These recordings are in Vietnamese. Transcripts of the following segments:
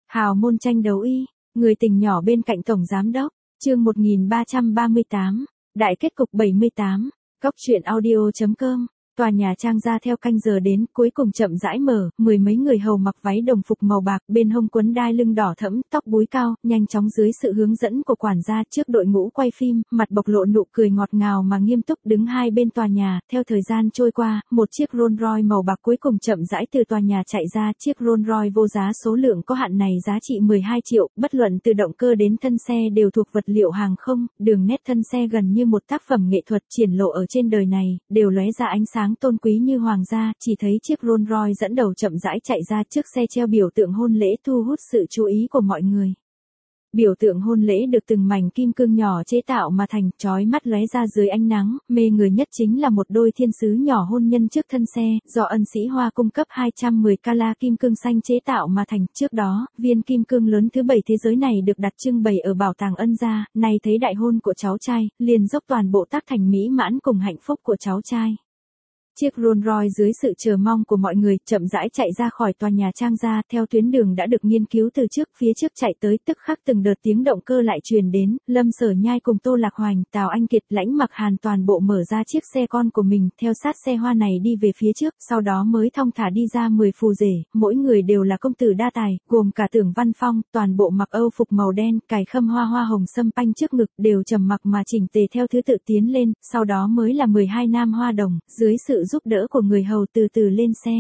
Hào môn tranh đấu y, người tình nhỏ bên cạnh tổng giám đốc, chương 1338, đại kết cục 78, góc truyện audio.com. Tòa nhà trang ra theo canh giờ đến, cuối cùng chậm rãi mở, mười mấy người hầu mặc váy đồng phục màu bạc, bên hông quấn đai lưng đỏ thẫm, tóc búi cao, nhanh chóng dưới sự hướng dẫn của quản gia trước đội ngũ quay phim, mặt bộc lộ nụ cười ngọt ngào mà nghiêm túc đứng hai bên tòa nhà. Theo thời gian trôi qua, một chiếc Rolls Royce màu bạc cuối cùng chậm rãi từ tòa nhà chạy ra. Chiếc Rolls Royce vô giá số lượng có hạn này giá trị 12 triệu, bất luận từ động cơ đến thân xe đều thuộc vật liệu hàng không, đường nét thân xe gần như một tác phẩm nghệ thuật triển lộ ở trên đời này, đều lóe ra ánh sáng tôn quý như hoàng gia. Chỉ thấy chiếc Rolls Royce dẫn đầu chậm rãi chạy ra, trước xe treo biểu tượng hôn lễ thu hút sự chú ý của mọi người. Biểu tượng hôn lễ được từng mảnh kim cương nhỏ chế tạo mà thành, chói mắt lóe ra dưới ánh nắng, mê người nhất chính là một đôi thiên sứ nhỏ hôn nhân trước thân xe, do ân sĩ Hoa cung cấp 210 carat kim cương xanh chế tạo mà thành. Trước đó, viên kim cương lớn thứ 7 thế giới này được đặt trưng bày ở bảo tàng Ân gia, nay thấy đại hôn của cháu trai, liền dốc toàn bộ tác thành mỹ mãn cùng hạnh phúc của cháu trai. Chiếc Rolls Royce dưới sự chờ mong của mọi người chậm rãi chạy ra khỏi tòa nhà trang gia, theo tuyến đường đã được nghiên cứu từ trước. Phía trước chạy tới, tức khắc từng đợt tiếng động cơ lại truyền đến. Lâm Sở Nhai cùng Tô Lạc Hoành, Tào Anh Kiệt, Lãnh Mặc Hàn toàn bộ mở ra chiếc xe con của mình, theo sát xe hoa này đi về phía trước, sau đó mới thong thả đi ra 10 phù rể, mỗi người đều là công tử đa tài, gồm cả Tưởng Văn Phong, toàn bộ mặc Âu phục màu đen, cài khâm hoa hoa hồng sâm panh trước ngực, đều trầm mặc mà chỉnh tề theo thứ tự tiến lên, sau đó mới là 12 nam hoa đồng, dưới sự giúp đỡ của người hầu từ từ lên xe.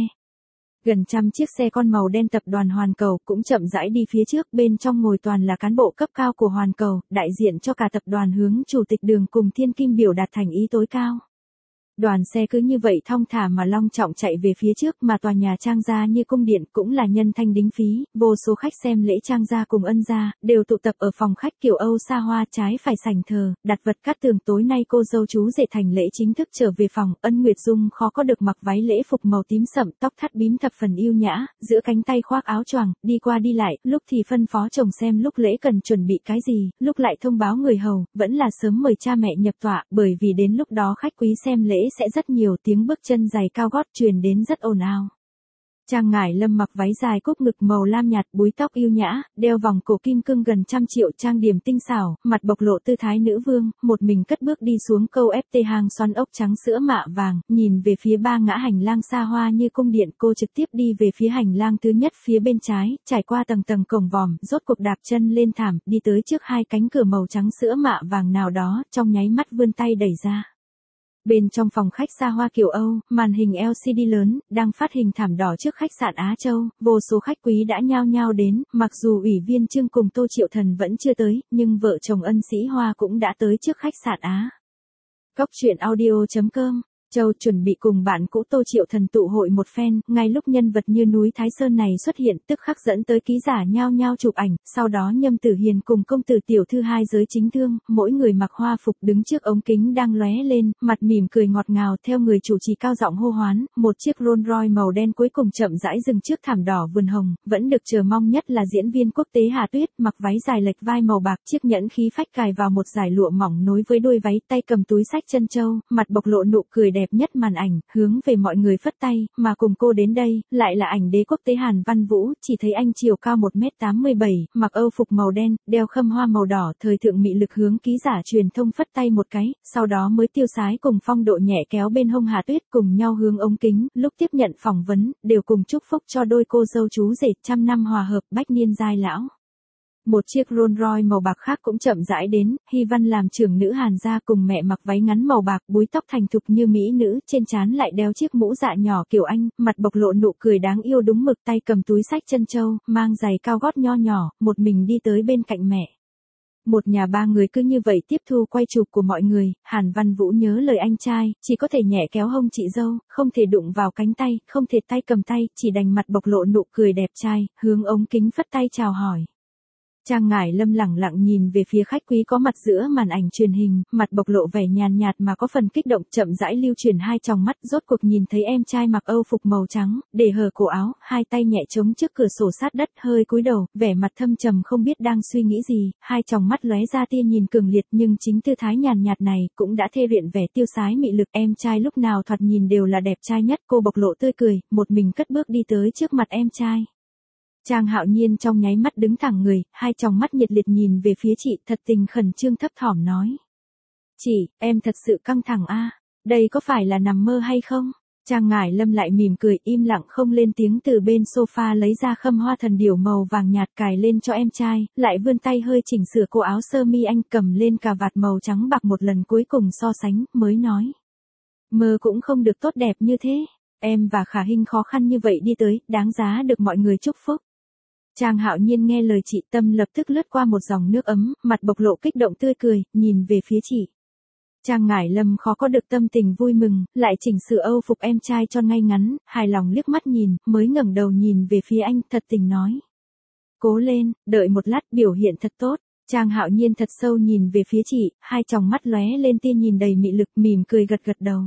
Gần trăm chiếc xe con màu đen tập đoàn Hoàn Cầu cũng chậm rãi đi phía trước, bên trong ngồi toàn là cán bộ cấp cao của Hoàn Cầu, đại diện cho cả tập đoàn hướng chủ tịch Đường cùng Thiên Kim biểu đạt thành ý tối cao. Đoàn xe cứ như vậy thong thả mà long trọng chạy về phía trước, mà tòa nhà trang gia như cung điện, cũng là nhân thanh đính phí, vô số khách xem lễ trang gia cùng Ân gia, đều tụ tập ở phòng khách kiểu Âu xa hoa trái phải sảnh thờ, đặt vật cát tường. Tối nay cô dâu chú rể thành lễ chính thức trở về phòng, Ân Nguyệt Dung khó có được mặc váy lễ phục màu tím sậm, tóc thắt bím thập phần yêu nhã, giữa cánh tay khoác áo choàng, đi qua đi lại, lúc thì phân phó chồng xem lúc lễ cần chuẩn bị cái gì, lúc lại thông báo người hầu, vẫn là sớm mời cha mẹ nhập tọa, bởi vì đến lúc đó khách quý xem lễ sẽ rất nhiều. Tiếng bước chân giày cao gót truyền đến rất ồn ào. Trang Ngải Lâm mặc váy dài cúc ngực màu lam nhạt, búi tóc yêu nhã, đeo vòng cổ kim cương gần 100 triệu, trang điểm tinh xảo, mặt bộc lộ tư thái nữ vương, một mình cất bước đi xuống câu FT hàng xoắn ốc trắng sữa mạ vàng, nhìn về phía ba ngã hành lang xa hoa như cung điện. Cô trực tiếp đi về phía hành lang thứ nhất phía bên trái, trải qua tầng tầng cổng vòm, rốt cuộc đạp chân lên thảm, đi tới trước hai cánh cửa màu trắng sữa mạ vàng nào đó, trong nháy mắt vươn tay đẩy ra. Bên trong phòng khách xa hoa kiểu Âu, màn hình LCD lớn, đang phát hình thảm đỏ trước khách sạn Á Châu, vô số khách quý đã nhao nhao đến, mặc dù Ủy viên Trương cùng Tô Triệu Thần vẫn chưa tới, nhưng vợ chồng Ân Sĩ Hoa cũng đã tới trước khách sạn Á. Góc truyện audio.com. Châu chuẩn bị cùng bạn cũ Tô Triệu Thần tụ hội một phen, ngay lúc nhân vật như núi Thái Sơn này xuất hiện, tức khắc dẫn tới ký giả nhao nhao chụp ảnh, sau đó Nhâm Tử Hiền cùng công tử tiểu thư hai giới chính thương, mỗi người mặc hoa phục đứng trước ống kính đang lóe lên, mặt mỉm cười ngọt ngào, theo người chủ trì cao giọng hô hoán, một chiếc Rolls Royce màu đen cuối cùng chậm rãi dừng trước thảm đỏ vườn hồng, vẫn được chờ mong nhất là diễn viên quốc tế Hà Tuyết, mặc váy dài lệch vai màu bạc, chiếc nhẫn khí phách cài vào một dải lụa mỏng nối với đuôi váy, tay cầm túi xách chân châu, mặt bộc lộ nụ cười đẹp nhất màn ảnh, hướng về mọi người phất tay, mà cùng cô đến đây, lại là ảnh đế quốc tế Hàn Văn Vũ. Chỉ thấy anh chiều cao 1m87, mặc Âu phục màu đen, đeo khâm hoa màu đỏ, thời thượng mị lực, hướng ký giả truyền thông phất tay một cái, sau đó mới tiêu sái cùng phong độ nhẹ kéo bên hông Hà Tuyết cùng nhau hướng ống kính, lúc tiếp nhận phỏng vấn, đều cùng chúc phúc cho đôi cô dâu chú rể, trăm năm hòa hợp, bách niên giai lão. Một chiếc Rolls Royce màu bạc khác cũng chậm rãi đến, Hy Văn làm trưởng nữ Hàn gia cùng mẹ mặc váy ngắn màu bạc, búi tóc thành thục như mỹ nữ, trên trán lại đeo chiếc mũ dạ nhỏ kiểu Anh, mặt bộc lộ nụ cười đáng yêu đúng mực, tay cầm túi xách chân châu, mang giày cao gót nho nhỏ, một mình đi tới bên cạnh mẹ. Một nhà ba người cứ như vậy tiếp thu quay chụp của mọi người, Hàn Văn Vũ nhớ lời anh trai, chỉ có thể nhẹ kéo hông chị dâu, không thể đụng vào cánh tay, không thể tay cầm tay, chỉ đành mặt bộc lộ nụ cười đẹp trai, hướng ống kính phất tay chào hỏi. Trang Ngải Lâm lẳng lặng nhìn về phía khách quý có mặt giữa màn ảnh truyền hình, mặt bộc lộ vẻ nhàn nhạt mà có phần kích động, chậm rãi lưu chuyển hai tròng mắt, rốt cuộc nhìn thấy em trai mặc Âu phục màu trắng, để hở cổ áo, hai tay nhẹ chống trước cửa sổ sát đất, hơi cúi đầu, vẻ mặt thâm trầm không biết đang suy nghĩ gì, hai tròng mắt lóe ra tia nhìn cường liệt, nhưng chính tư thái nhàn nhạt này cũng đã thê luyện vẻ tiêu sái mị lực. Em trai lúc nào thoạt nhìn đều là đẹp trai nhất, cô bộc lộ tươi cười, một mình cất bước đi tới trước mặt em trai. Trang Hạo Nhiên trong nháy mắt đứng thẳng người, hai tròng mắt nhiệt liệt nhìn về phía chị, thật tình khẩn trương thấp thỏm nói. Chị, em thật sự căng thẳng a, đây có phải là nằm mơ hay không? Trang Ngải Lâm lại mỉm cười im lặng không lên tiếng, từ bên sofa lấy ra khâm hoa thần điểu màu vàng nhạt cài lên cho em trai, lại vươn tay hơi chỉnh sửa cô áo sơ mi anh, cầm lên cà vạt màu trắng bạc một lần cuối cùng so sánh, mới nói. Mơ cũng không được tốt đẹp như thế, em và Khả Hinh khó khăn như vậy đi tới, đáng giá được mọi người chúc phúc. Trang Hạo Nhiên nghe lời chị, tâm lập tức lướt qua một dòng nước ấm, mặt bộc lộ kích động tươi cười, nhìn về phía chị. Trang Ngải Lâm khó có được tâm tình vui mừng, lại chỉnh sửa âu phục em trai cho ngay ngắn, hài lòng liếc mắt nhìn, mới ngẩng đầu nhìn về phía anh, thật tình nói. Cố lên, đợi một lát, biểu hiện thật tốt. Trang Hạo Nhiên thật sâu nhìn về phía chị, hai tròng mắt lóe lên tia nhìn đầy mị lực, mỉm cười gật gật đầu.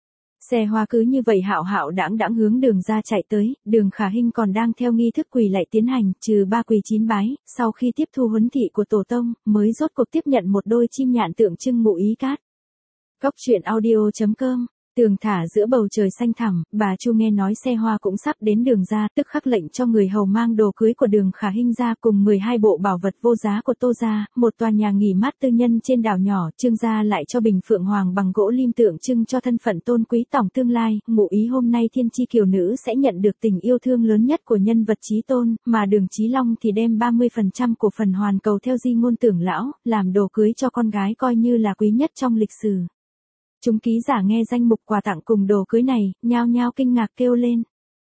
Xe hoa cứ như vậy hạo hạo đãng hướng Đường ra chạy tới, Đường Khả Hinh còn đang theo nghi thức quỳ lạy tiến hành, trừ 3 quỳ 9 bái, sau khi tiếp thu huấn thị của tổ tông, mới rốt cuộc tiếp nhận một đôi chim nhạn tượng trưng ngụ ý cát. Góc truyện audio.com, tường thả giữa bầu trời xanh thẳm, bà Chu nghe nói xe hoa cũng sắp đến Đường ra, tức khắc lệnh cho người hầu mang đồ cưới của Đường Khả Hinh ra cùng 12 bộ bảo vật vô giá của Tô gia, một tòa nhà nghỉ mát tư nhân trên đảo nhỏ, Trương gia lại cho bình phượng hoàng bằng gỗ lim tượng trưng cho thân phận tôn quý tòng tương lai, ngụ ý hôm nay thiên chi kiều nữ sẽ nhận được tình yêu thương lớn nhất của nhân vật chí tôn, mà Đường Chí Long thì đem 30% cổ phần hoàn cầu theo di ngôn tưởng lão, làm đồ cưới cho con gái coi như là quý nhất trong lịch sử. Chúng ký giả nghe danh mục quà tặng cùng đồ cưới này, nhao nhao kinh ngạc kêu lên.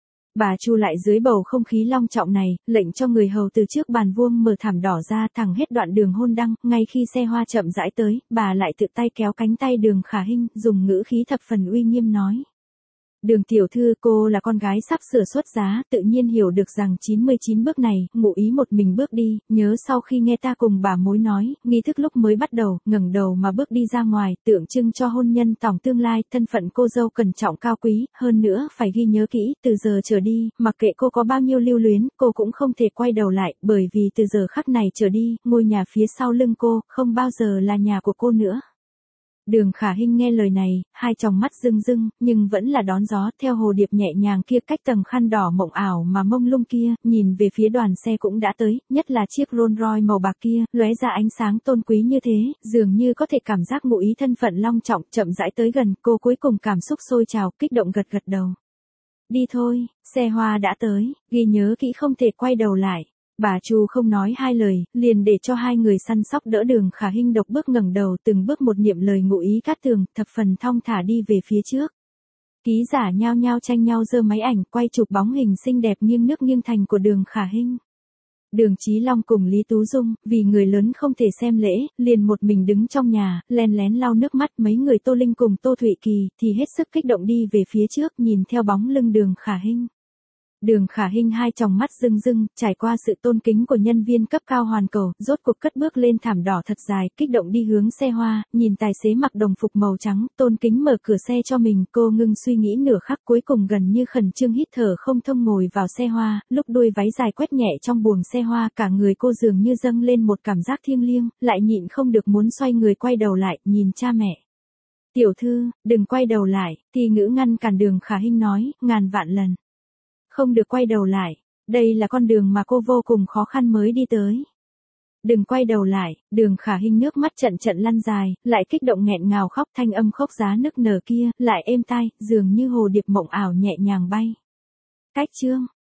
Bà Chu lại dưới bầu không khí long trọng này, lệnh cho người hầu từ trước bàn vuông mở thảm đỏ ra thẳng hết đoạn đường hôn đăng, ngay khi xe hoa chậm rãi tới, bà lại tự tay kéo cánh tay Đường Khả Hinh, dùng ngữ khí thập phần uy nghiêm nói. Đường tiểu thư, cô là con gái sắp sửa xuất giá, tự nhiên hiểu được rằng 99 bước này, ngụ ý một mình bước đi, nhớ sau khi nghe ta cùng bà mối nói, nghi thức lúc mới bắt đầu, ngẩng đầu mà bước đi ra ngoài, tượng trưng cho hôn nhân tòng tương lai, thân phận cô dâu cẩn trọng cao quý, hơn nữa, phải ghi nhớ kỹ, từ giờ trở đi, mặc kệ cô có bao nhiêu lưu luyến, cô cũng không thể quay đầu lại, bởi vì từ giờ khắc này trở đi, ngôi nhà phía sau lưng cô, không bao giờ là nhà của cô nữa. Đường Khả Hinh nghe lời này, hai tròng mắt rưng rưng, nhưng vẫn là đón gió, theo hồ điệp nhẹ nhàng kia cách tầng khăn đỏ mộng ảo mà mông lung kia, nhìn về phía đoàn xe cũng đã tới, nhất là chiếc Rolls Royce màu bạc kia, lóe ra ánh sáng tôn quý như thế, dường như có thể cảm giác ngụ ý thân phận long trọng, chậm rãi tới gần, cô cuối cùng cảm xúc sôi trào, kích động gật gật đầu. Đi thôi, xe hoa đã tới, ghi nhớ kỹ không thể quay đầu lại. Bà Chu không nói hai lời, liền để cho hai người săn sóc đỡ Đường Khả Hinh độc bước ngẩng đầu, từng bước một niệm lời ngụ ý cát tường, thập phần thong thả đi về phía trước. Ký giả nhao nhao tranh nhau giơ máy ảnh, quay chụp bóng hình xinh đẹp nghiêng nước nghiêng thành của Đường Khả Hinh. Đường Chí Long cùng Lý Tú Dung, vì người lớn không thể xem lễ, liền một mình đứng trong nhà, len lén lau nước mắt, mấy người Tô Linh cùng Tô Thụy Kỳ, thì hết sức kích động đi về phía trước, nhìn theo bóng lưng Đường Khả Hinh. Đường Khả Hinh hai tròng mắt rưng rưng, trải qua sự tôn kính của nhân viên cấp cao hoàn cầu, rốt cuộc cất bước lên thảm đỏ thật dài, kích động đi hướng xe hoa, nhìn tài xế mặc đồng phục màu trắng, tôn kính mở cửa xe cho mình, cô ngưng suy nghĩ nửa khắc cuối cùng gần như khẩn trương hít thở không thông ngồi vào xe hoa, lúc đuôi váy dài quét nhẹ trong buồng xe hoa, cả người cô dường như dâng lên một cảm giác thiêng liêng, lại nhịn không được muốn xoay người quay đầu lại, nhìn cha mẹ. Tiểu thư, đừng quay đầu lại, thì ngữ ngăn cản Đường Khả Hinh nói, ngàn vạn lần. Không được quay đầu lại, đây là con đường mà cô vô cùng khó khăn mới đi tới. Đừng quay đầu lại, Đường Khả Hinh nước mắt trận trận lăn dài, lại kích động nghẹn ngào khóc, thanh âm khóc giá nức nở kia, lại êm tai, dường như hồ điệp mộng ảo nhẹ nhàng bay. Cách chương